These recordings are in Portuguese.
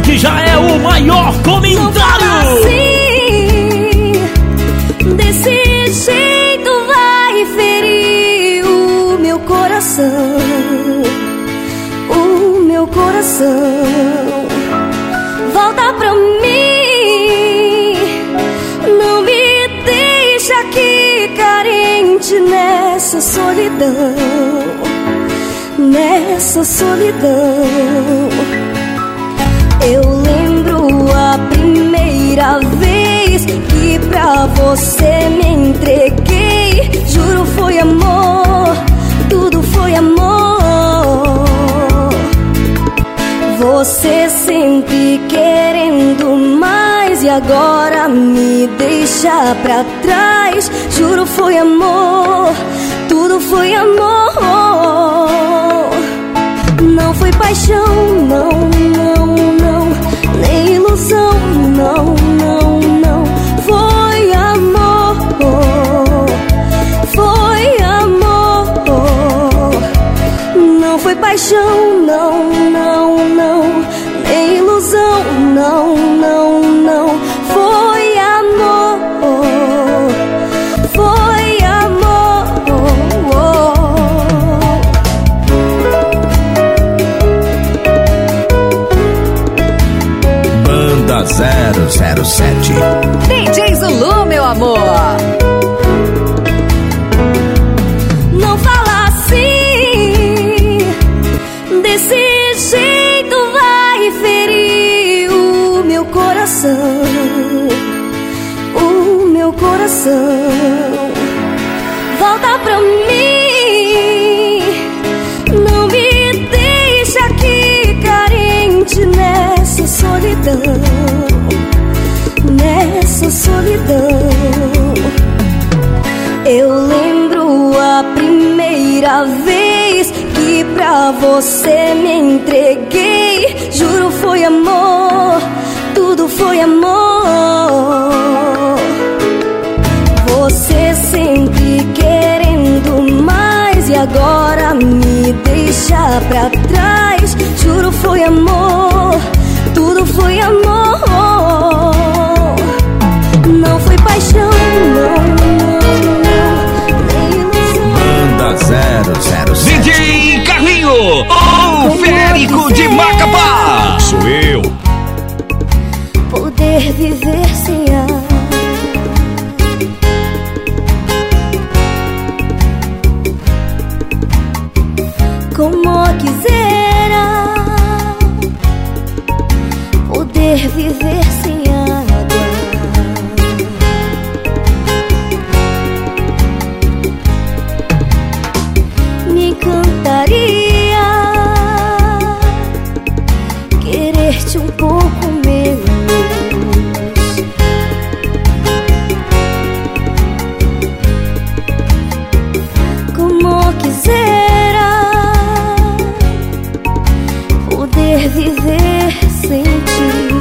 Hoje já é o maior comentário. Não assim, desse jeito vai ferir o meu coração. O meu coração. Volta pra mim, não me deixa aqui carente nessa solidão. Nessa solidão. Eu lembro a primeira vez que pra você me entreguei. Juro foi amor, tudo foi amor. Você sempre querendo mais e agora me deixa pra trás. Juro foi amor, tudo foi amor. Não foi paixão, não, não, não. Nem ilusão, não, não, não. Foi amor, foi amor. Não foi paixão, não, não, não. Nem ilusão, não, não, não. Foi amor, foi amor. Banda 007 DJ Zulu, meu amor. Não fala assim, desse jeito vai ferir o meu coração. O meu coração. Volta pra mim, não me deixa aqui carente nessa solidão. Nessa solidão. Eu lembro a primeira vez que pra você me entreguei. Juro foi amor, tudo foi amor. Você sempre querendo mais e agora me deixa pra trás. Juro foi amor, tudo foi amor. Não foi paixão, não, não, não. Nem ilusão. Banda 007 DJ Carlinho, o férico de Macapá. Sou eu. Poder viver sem ar. Como quisera poder viver sem água. Me encantaria querer-te um pouco menos. Como quisera poder viver sem ti.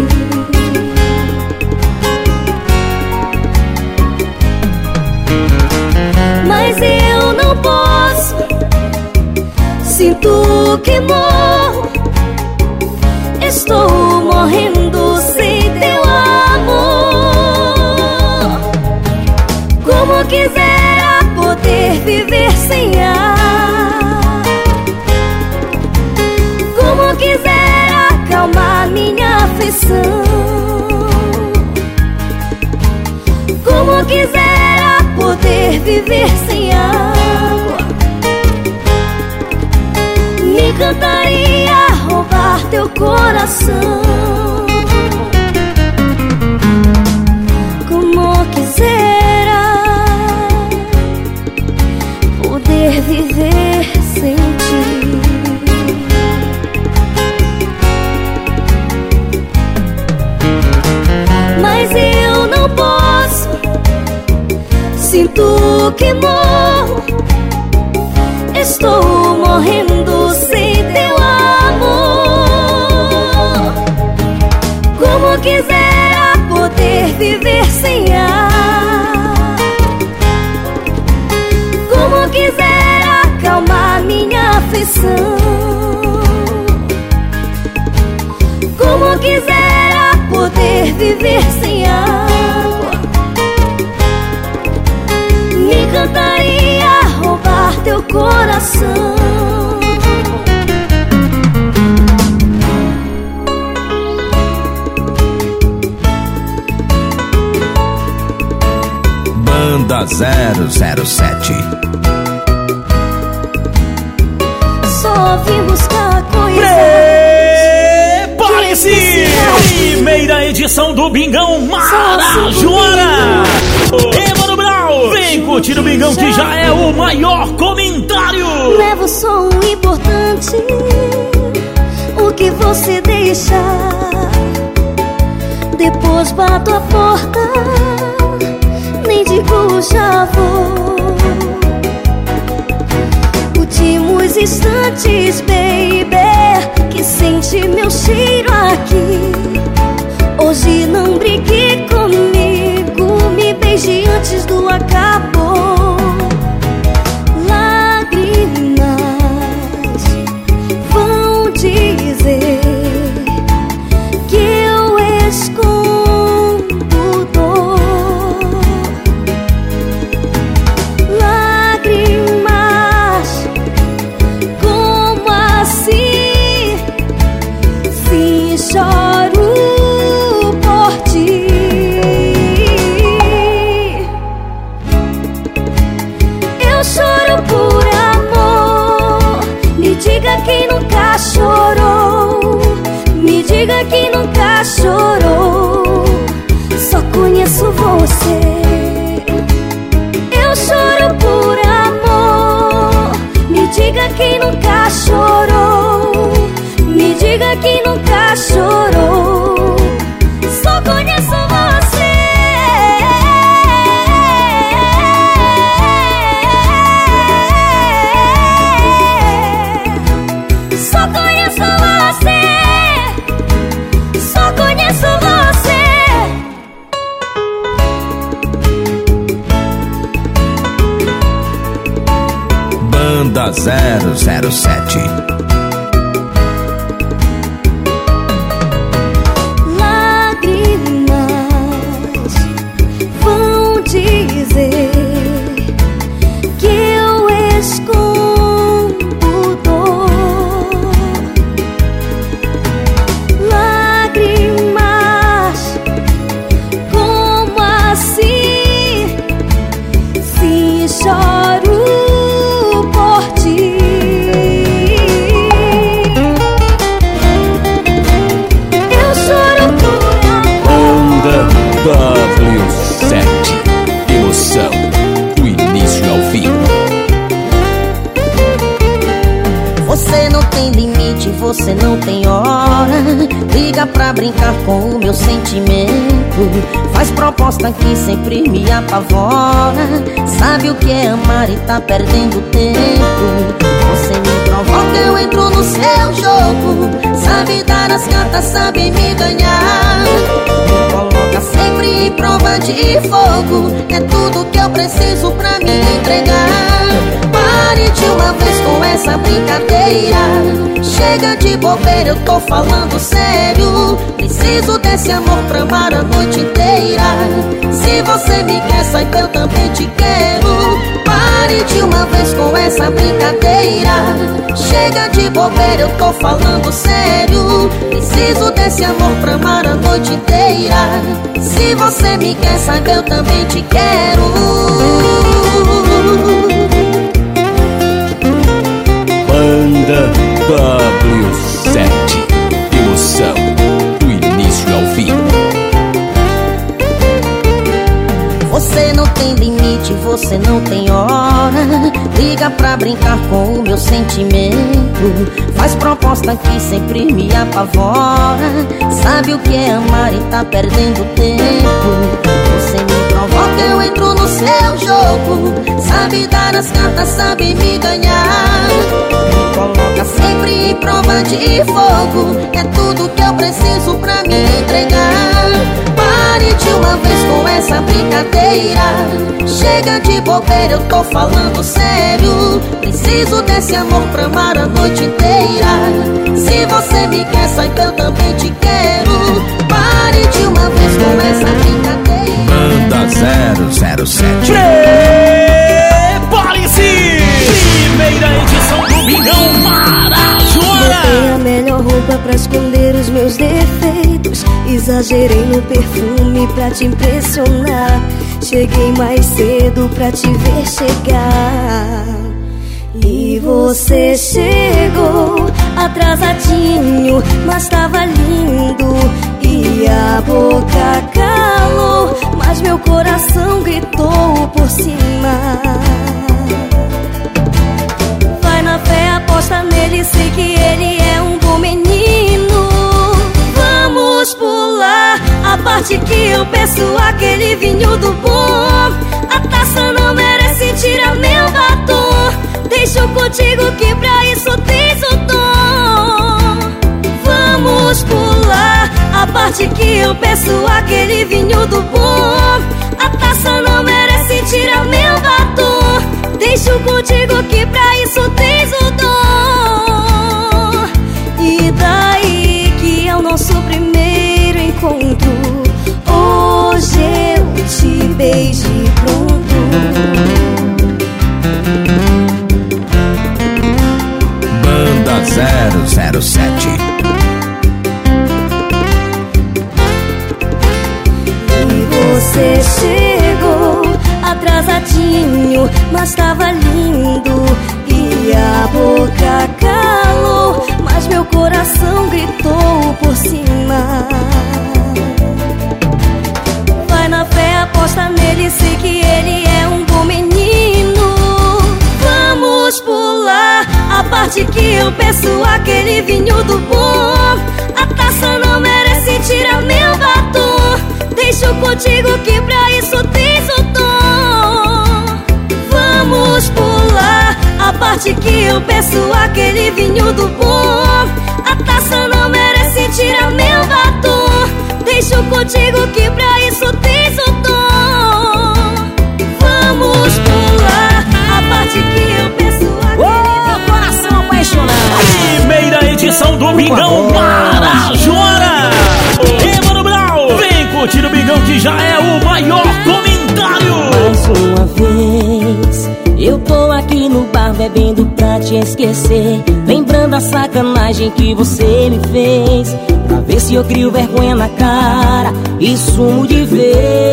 Mas eu não posso, sinto que morro. Estou morrendo sem teu amor. Como quisera poder viver sem ar. Como quisera acalmar minha aflição. Como quisera poder viver sem água. Me encantaria roubar teu coração. Como quisera poder viver sem ti. Mas eu não posso, sinto que morro. Estou morrendo sem teu amor. Como quisera poder viver sem ar. Como quisera acalmar minha aflição. Como quisera viver sem água. Me encantaria roubar teu coração. Banda 007. Só vim buscar coisas. Prepare-se! Primeira edição do Bingão Marajoara. Mano Brown, vem curtir o Bingão que já é o maior comentário. Levo só um importante, o que você deixar. Depois bato a porta, nem digo já vou. Últimos instantes, baby, que sente meu cheiro aqui. Hoje não brigue comigo, me beije antes do acabou. Lágrimas vão dizer que eu escondo dor. Lágrimas, como assim? Se choro por ti. Eu choro por amor. Me diga quem nunca chorou. Me diga quem nunca chorou. Só conheço você. Eu choro por amor. Me diga quem nunca chorou. Me diga quem nunca chorou. Só conheço você. Só conheço você. Só conheço você. Banda 007. Lágrimas vão dizer que eu escondo dor. Lágrimas, como assim? Se choro por ti. Eu choro por amor. Banda W7. Emoção do início ao fim. Você não tem limite, você não tem hora. Liga pra brincar com o meu sentimento. Faz proposta que sempre me apavora. Sabe o que é amar e tá perdendo tempo. Você me provoca, eu entro no seu jogo. Sabe dar as cartas, sabe me ganhar. Me coloca sempre em prova de fogo. É tudo que eu preciso pra me entregar. Pare de uma vez com essa brincadeira. Chega de bobeira, eu tô falando sério. Preciso desse amor pra amar a noite inteira. Se você me quer, saiba, eu também te quero. Pare de uma vez com essa brincadeira. Chega de bobeira, eu tô falando sério. Preciso desse amor pra amar a noite inteira. Se você me quer, saiba, eu também te quero. Banda W7. Emoção do início ao fim. Você não tem limite, você não tem hora. Liga pra brincar com o meu sentimento. Faz proposta que sempre me apavora. Sabe o que é amar e tá perdendo tempo. Você me provoca, eu entro no seu jogo. Sabe dar as cartas, sabe me ganhar. Me coloca sempre em prova de fogo. É tudo que eu preciso pra me entregar. Pare de uma vez com essa brincadeira. Chega de bobeira, eu tô falando sério. Preciso desse amor pra amar a noite inteira. Se você me quer, saiba, eu também te quero. Pare de uma vez Exagerei no perfume pra te impressionar. Cheguei mais cedo pra te ver chegar. E você chegou atrasadinho, mas tava lindo. E a boca calou, mas meu coração gritou por cima. Vai na fé, aposta nele, sei que ele é um bom menino. Vamos pular a parte que eu peço, aquele vinho do bom. A taça não merece tirar meu batom. Deixo contigo que pra isso tens o dom. Vamos pular a parte que eu peço, aquele vinho do bom. A taça não merece tirar meu batom. Deixo contigo que pra isso tens o dom. E daí que é o nosso primeiro encontro. Hoje eu te beijo e pronto. Banda 007. Você chegou atrasadinho, mas tava lindo. E a boca calou, mas meu coração gritou por cima. Vai na fé, aposta nele, sei que ele é um bom menino. Vamos pular a parte que eu peço, aquele vinho do bom. A taça não merece tirar meu batom. Deixo contigo que pra isso tens o dom. Vamos pular a parte que eu peço, aquele vinho do bom. A taça não merece tirar meu batom. Deixo contigo que pra isso tens o dom. Vamos pular a parte que eu peço, aquele coração apaixonado. Primeira edição do Bingão Marajoara. Mano Brown, vem curtir o Bingão que já é o maior comentário. Mais uma vez eu tô aqui no bar bebendo pra te esquecer, lembrando a sacanagem que você me fez, pra ver se eu crio vergonha na cara e sumo de vez.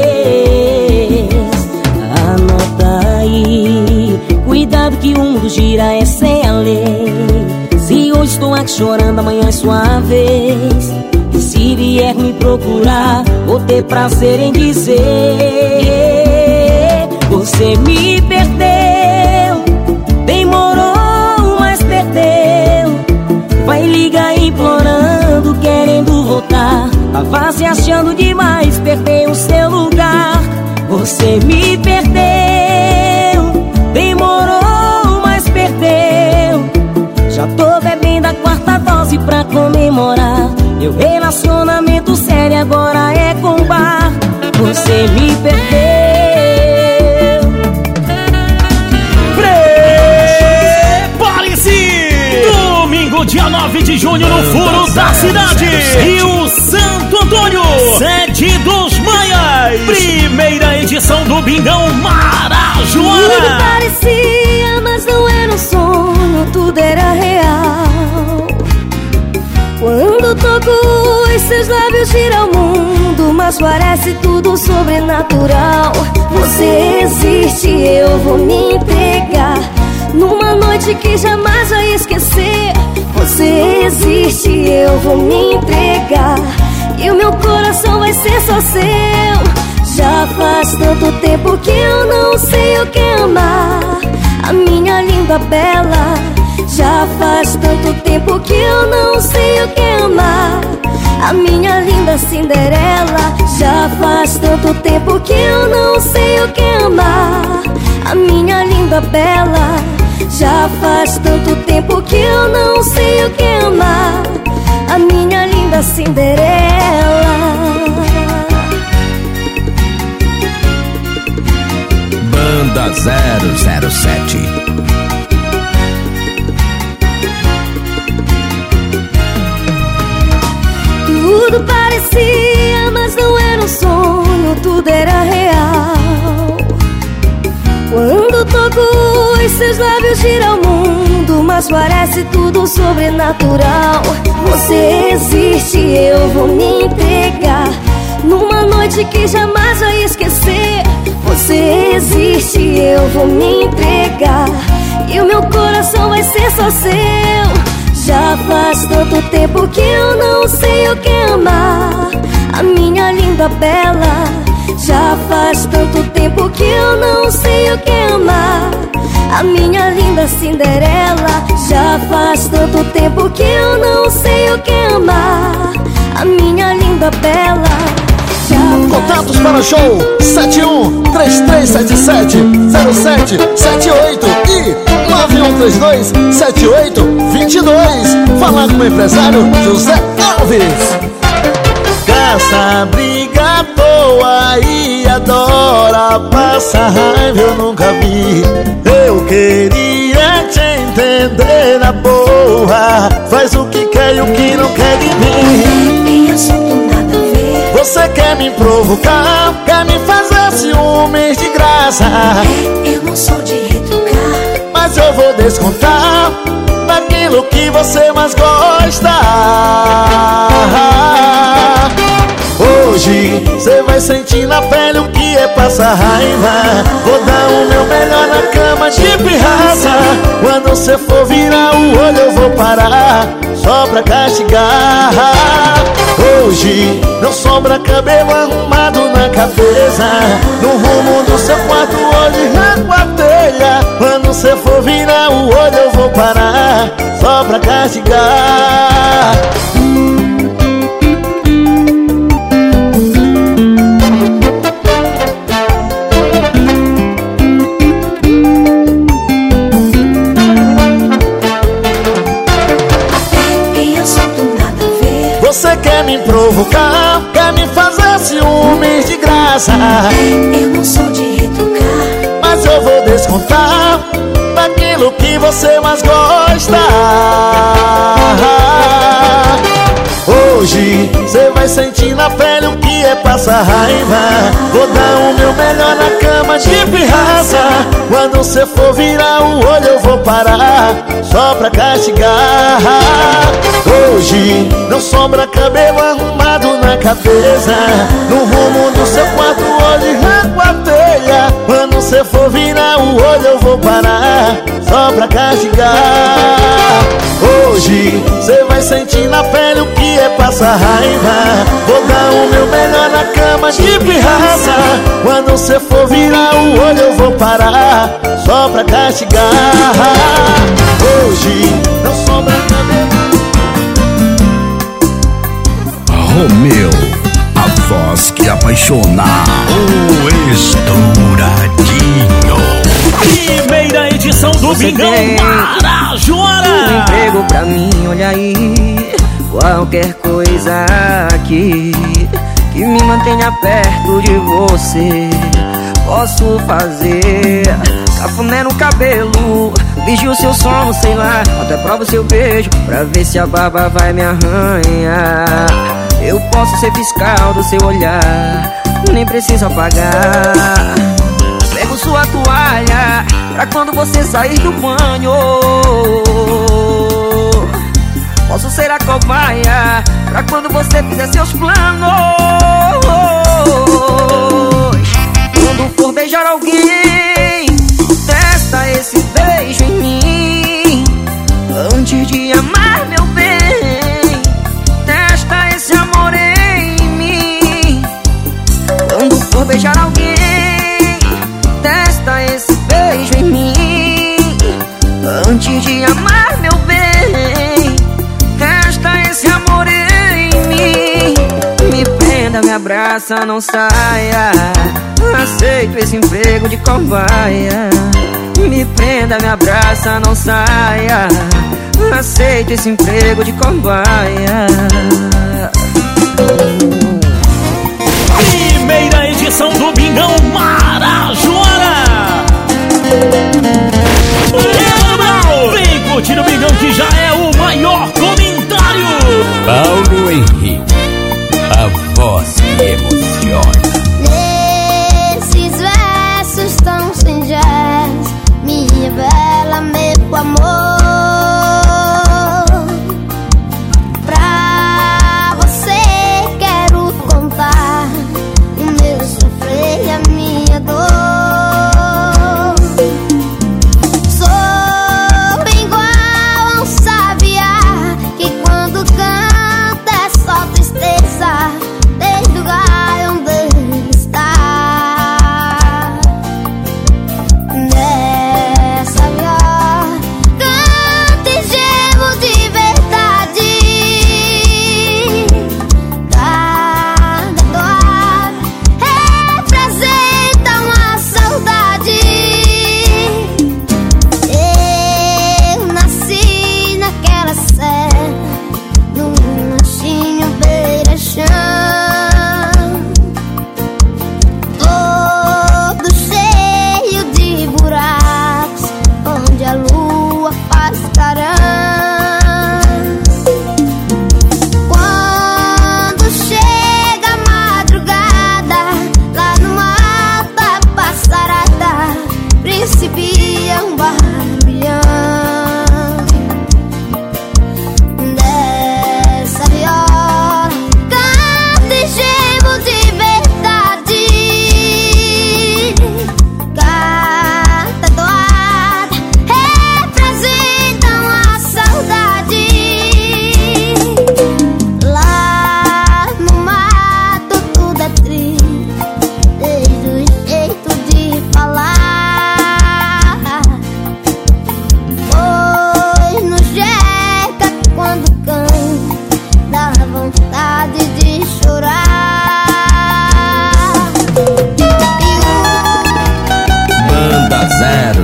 Anota aí, cuidado que o mundo gira é sem a lei. Se hoje estou aqui chorando, amanhã é sua vez. E se vier me procurar, vou ter prazer em dizer: você me perdeu, demorou, mas perdeu. Vai ligar implorando, querendo voltar. Tava se achando demais, perdeu o seu lugar. Você me perdeu, demorou, mas perdeu. Já tô bebendo a quarta dose pra comemorar. Meu relacionamento sério agora é com bar. Você me perdeu. Prepare-se! Domingo, dia 9 de junho, no Furo da Cidade. E o Santo Antônio, sede dos Maias. Primeira edição do Bingão Marajoara. Tudo parecia, mas não era um sonho, tudo era real. Quando toco os seus lábios gira o mundo, mas parece tudo sobrenatural. Você existe, eu vou me entregar numa noite que jamais vai esquecer. Você existe, eu vou me entregar e o meu coração vai ser só seu. Já faz tanto tempo que eu não sei o que amar, a minha linda bela. Já faz tanto tempo que eu não sei o que amar, a minha linda Cinderela. Já faz tanto tempo que eu não sei o que amar, a minha linda bela. Já faz tanto tempo que eu não sei o que amar, a minha linda Cinderela. Banda 007. Tudo parecia, mas não era um sonho, tudo era real. Quando toco os seus lábios gira o mundo, mas parece tudo sobrenatural. Você existe, eu vou me entregar numa noite que jamais vai esquecer. Você existe, eu vou me entregar e o meu coração vai ser só seu. Já faz tanto tempo que eu não sei o que amar, a minha linda bela. Já faz tanto tempo que eu não sei o que amar, a minha linda Cinderela. Já faz tanto tempo que eu não sei o que amar, a minha linda bela. Contatos para o show 71-3377-0778 e 9132-7822. Falar com o empresário José Alves. Gasta, briga à toa e adora passar raiva, eu nunca vi. Eu queria te entender na boa, faz o que quer e o que não quer de mim. Tem assunto nada a ver. Você quer me provocar, quer me fazer ciúmes de graça. Eu não sou de retrucar, mas eu vou descontar daquilo que você mais gosta. Hoje cê vai sentir na pele o que é passar raiva. Vou dar o meu melhor na cama de pirraça. Quando cê for virar o olho eu vou parar, só pra castigar. Hoje não sobra cabelo arrumado na cabeça, no rumo do seu quarto hoje arranco a telha. Quando cê for virar o olho eu vou parar, só pra castigar. Você quer me provocar, quer me fazer ciúmes de graça. eu não sou de retrucar, mas eu vou descontar daquilo que você mais gosta. Hoje cê vai sentir na pele o que é passar raiva. Vou dar o meu melhor na cama de pirraça. Quando cê for virar o olho eu vou parar, só pra castigar. Hoje não sobra cabelo arrumado na cabeça, no rumo do seu quarto hoje arranco a telha. Quando cê for virar o olho eu vou parar, só pra castigar. Hoje cê vai sentir na pele o que é passar raiva. Vou dar o meu melhor na cama de pirraça. Quando cê for virar o olho eu vou parar, só pra castigar. Hoje não sobra cabelo. Romeu, a voz que apaixona. O Estouradinho. Primeira edição do Bingão Marajoara. Um emprego pra mim, olha aí. Qualquer coisa aqui que me mantenha perto de você, posso fazer. Cafuné no cabelo, vigio seu sono, sei lá. Até provo seu beijo pra ver se a barba vai me arranhar. Eu posso ser fiscal do seu olhar, nem preciso apagar. Pego sua toalha pra quando você sair do banho. Posso ser a cobaia pra quando você fizer seus planos. Quando for beijar alguém, testa esse beijo em mim. Antes de amar, meu bem, testa esse amor em mim. Quando for beijar alguém, testa esse beijo em mim. Antes de amar, meu bem, testa esse amor em mim. Me prenda, me abraça, não saia. Aceito esse emprego de cobaia. Me prenda, me abraça, não saia. Aceito esse emprego de cobaia. Primeira edição do Bingão Marajoara. Vem curtir o Bingão que já é o maior comentário. Paulo Henrique, a voz que emociona. Nesses versos tão singelos, minha bela, meu amor,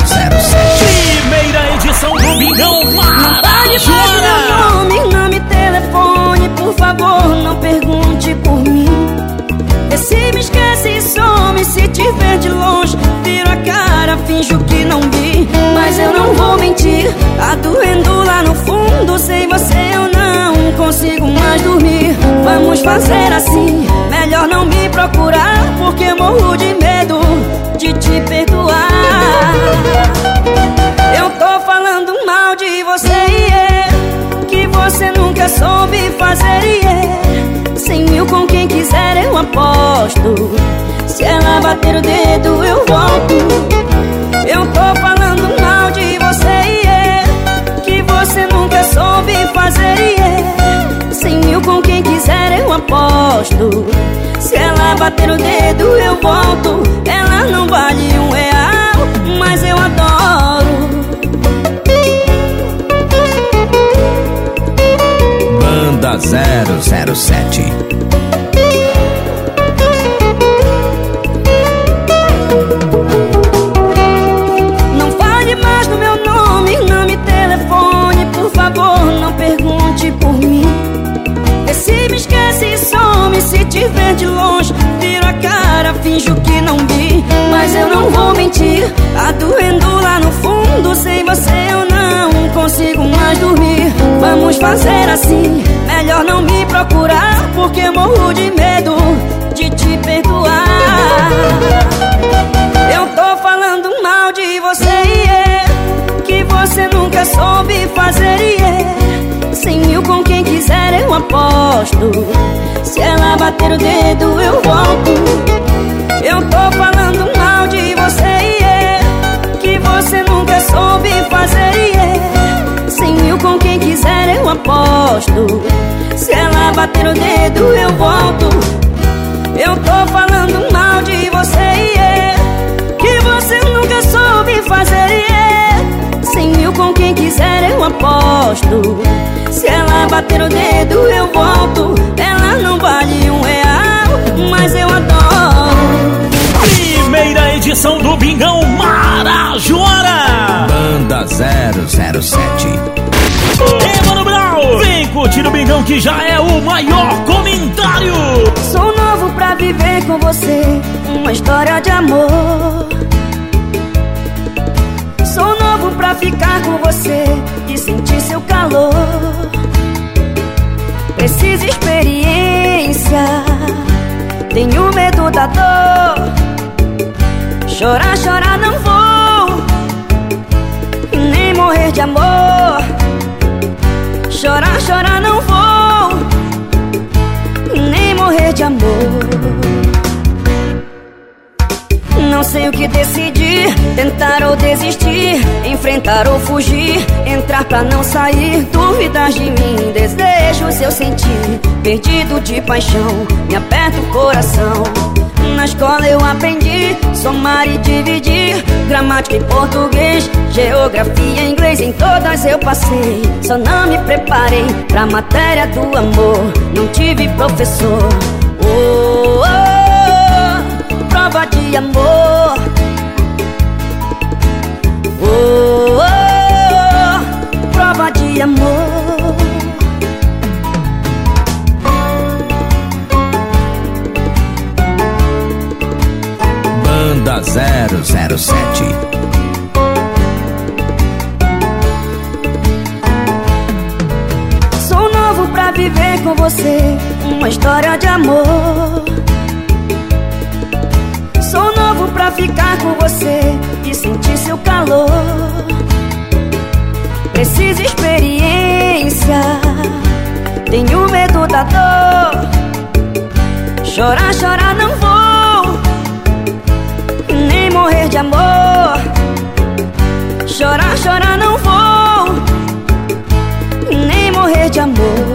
Primeira edição do Bingão Marajoara. Nome, nome, telefone, por favor, não pergunte por mim. Vê se me esquece e some, se te ver de longe, viro a cara, finjo que não vi. Mas eu não vou mentir, tá doendo lá no fundo. Sem você eu não consigo mais dormir. Vamos fazer assim, melhor não me procurar, porque morro de medo de te perdoar. Eu tô falando mal de você, que você nunca soube fazer, 100 mil com quem quiser eu aposto. Se ela bater o dedo eu volto. Eu tô falando mal de você, que você nunca soube fazer, 100 mil com quem quiser eu aposto. Se ela bater o dedo eu volto. Ela não vale R$1, mas eu adoro. Banda 007. Não fale mais no meu nome, nome, telefone, por favor, não pergunte por mim. Vê se me esquece e some, se te ver de longe, viro a cara, finjo que não vi. Mas eu não vou mentir, tá doendo lá no fundo. Sem você eu não consigo mais dormir. Vamos fazer assim, melhor não me procurar, porque morro de medo de te perdoar. Eu tô falando mal de você, que você nunca soube fazer, 100 mil com quem quiser eu aposto. Se ela bater o dedo eu volto. Eu tô falando mal de você, que você nunca soube fazer, 100 mil com quem quiser eu aposto. Se ela bater o dedo eu volto. Eu tô falando mal de você, que você nunca soube fazer, 100 mil com quem quiser eu aposto. Se ela bater o dedo eu volto. Ela não vale R$1, mas eu adoro. Primeira edição do Bingão Marajoara. Banda 007. Ei, Mano Brown, vem curtir o Bingão que já é o maior comentário. Sou novo pra viver com você uma história de amor. Sou novo pra ficar com você e sentir seu calor. Preciso experiência, tenho medo da dor. Chorar, chorar não vou, nem morrer de amor. Chorar, chorar não vou, nem morrer de amor. Não sei o que decidir, tentar ou desistir, enfrentar ou fugir, entrar pra não sair, dúvidas de mim, desejos eu sentir, perdido de paixão, me aperta o coração. Na escola eu aprendi somar e dividir, gramática em português, geografia em inglês, em todas eu passei. Só não me preparei pra matéria do amor, não tive professor. Oh, oh, prova de amor. Oh, oh, prova de amor. Banda 007. Sou novo pra viver com você uma história de amor. Sou novo pra ficar com você e sentir seu calor. Preciso experiência, tenho medo da dor. Chorar, chorar não vou, nem morrer de amor. Chorar, chorar não vou, nem morrer de amor.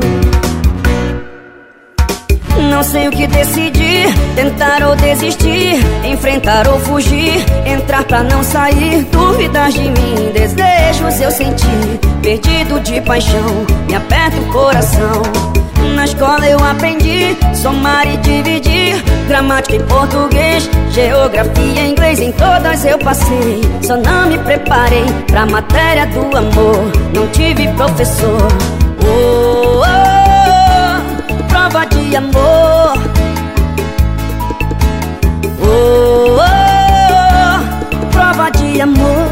Não sei o que decidir, tentar ou desistir, enfrentar ou fugir, entrar pra não sair, dúvidas de mim, desejos eu sentir, perdido de paixão, me aperta o coração. Na escola eu aprendi somar e dividir, gramática em português, geografia em inglês, em todas eu passei. Só não me preparei pra matéria do amor, não tive professor. Oh, oh, oh, prova de amor. Oh, oh, oh, prova de amor.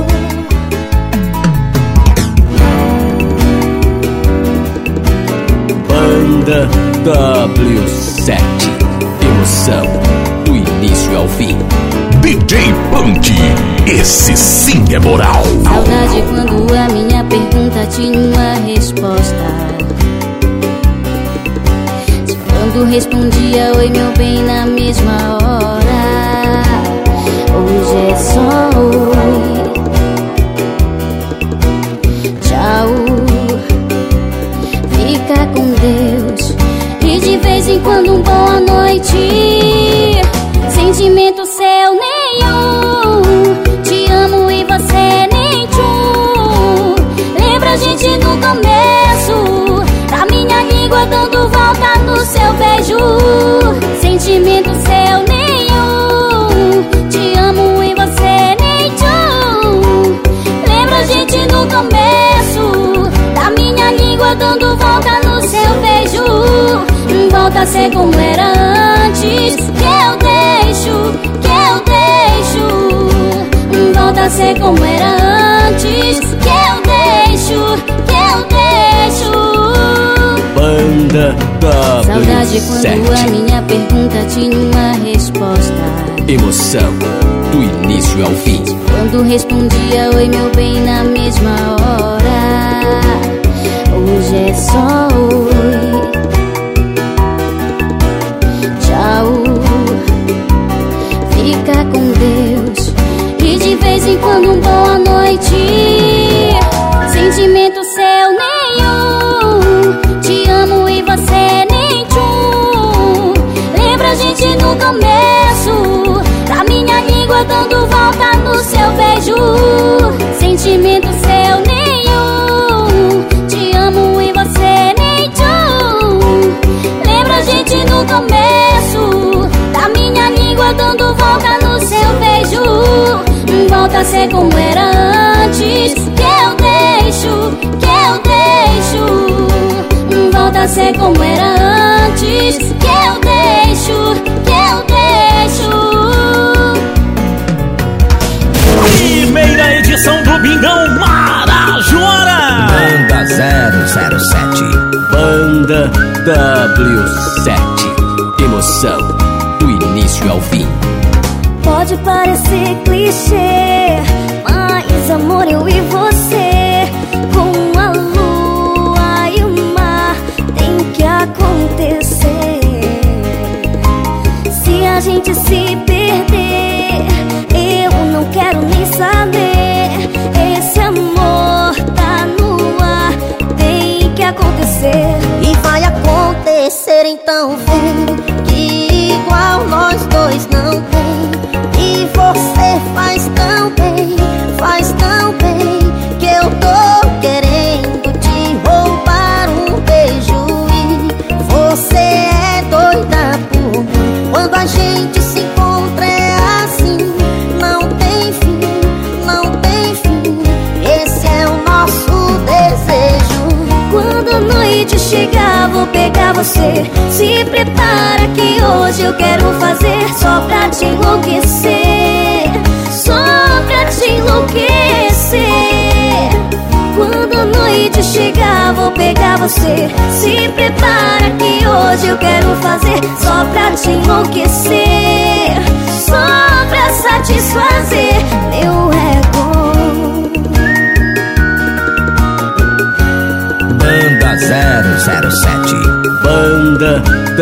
Banda W7, emoção do início ao fim. DJ Punk, esse sim é moral. Saudade quando a minha pergunta tinha uma resposta. Quando respondia oi meu bem na mesma hora. Hoje é só oi, tchau, fica com Deus. E de vez em quando um boa noite. Sentimento seu nenhum, te amo e você nem tchum. Lembra a gente no começo, da minha língua dando volta no seu beijo. Sentimento seu nenhum, te amo e você nem tchum. Lembra a gente no começo, da minha língua dando volta no seu beijo. Volta a ser como era antes, que eu deixo. Volta a ser como era antes, que eu deixo. Banda W7, saudade quando a minha pergunta tinha uma resposta. emoção do início ao fim. Quando respondia oi meu bem na mesma hora. Hoje é só oi, tchau, fica com Deus. E de vez em quando um boa noite. Sentimento seu nenhum, te amo e você nem tchum. Lembra a gente no começo, da minha língua dando volta no seu beijo. Sentimento seu nenhum, te amo e você nem tchum. Lembra a gente no começo, da minha língua dando volta no seu beijo. Volta a ser como era antes, que eu deixo. Volta a ser como era antes, que eu deixo. Primeira edição do Bingão Marajoara. Banda 007, Banda W7, emoção do início ao fim. Pode parecer clichê, mas amor, eu e você, com a lua e o mar, tem que acontecer. Se a gente se perder, eu não quero nem saber. Esse amor tá no ar, tem que acontecer. E vai acontecer, então vem, que igual nós dois não tem. E você faz tão bem, que eu tô querendo te roubar um beijo. E você é doida por mim. Quando a gente se encontra é assim, não tem fim. Esse é o nosso desejo. Quando a noite chegar, vou pegar você. Se prepara que hoje eu quero fazer só pra te enlouquecer. Quando a noite chegar, vou pegar você. Se prepara que hoje eu quero fazer só pra te enlouquecer. Só pra satisfazer meu ego. Banda 007, Banda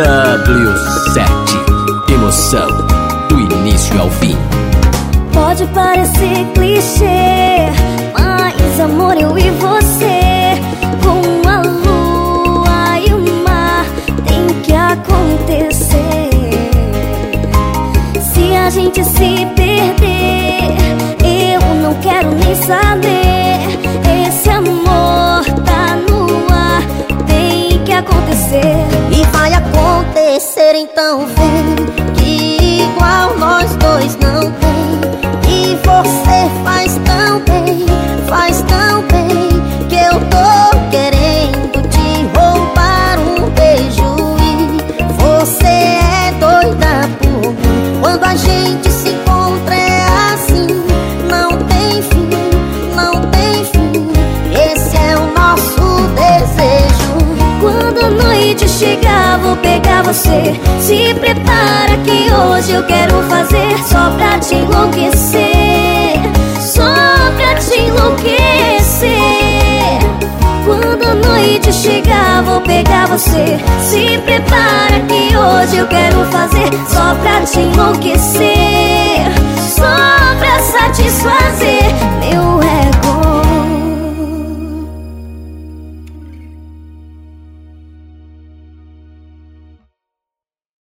W7, emoção do início ao fim. Pode parecer clichê, mas amor, eu e você, com a lua e o mar, tem que acontecer. Se a gente se perder, eu não quero nem saber. Esse amor tá no ar, tem que acontecer. acontecer. E vai acontecer, então vem, que igual nós dois não tem. E você faz tão bem, que eu tô querendo te roubar um beijo. E você é doida por mim. Quando a gente se encontra é assim, não tem fim, não tem fim. Esse é o nosso desejo. Quando a noite chegar, vou pegar você. Se prepara que hoje eu quero fazer só pra te enlouquecer, só pra te enlouquecer. Quando a noite chegar, vou pegar você. Se prepara que hoje eu quero fazer só pra te enlouquecer.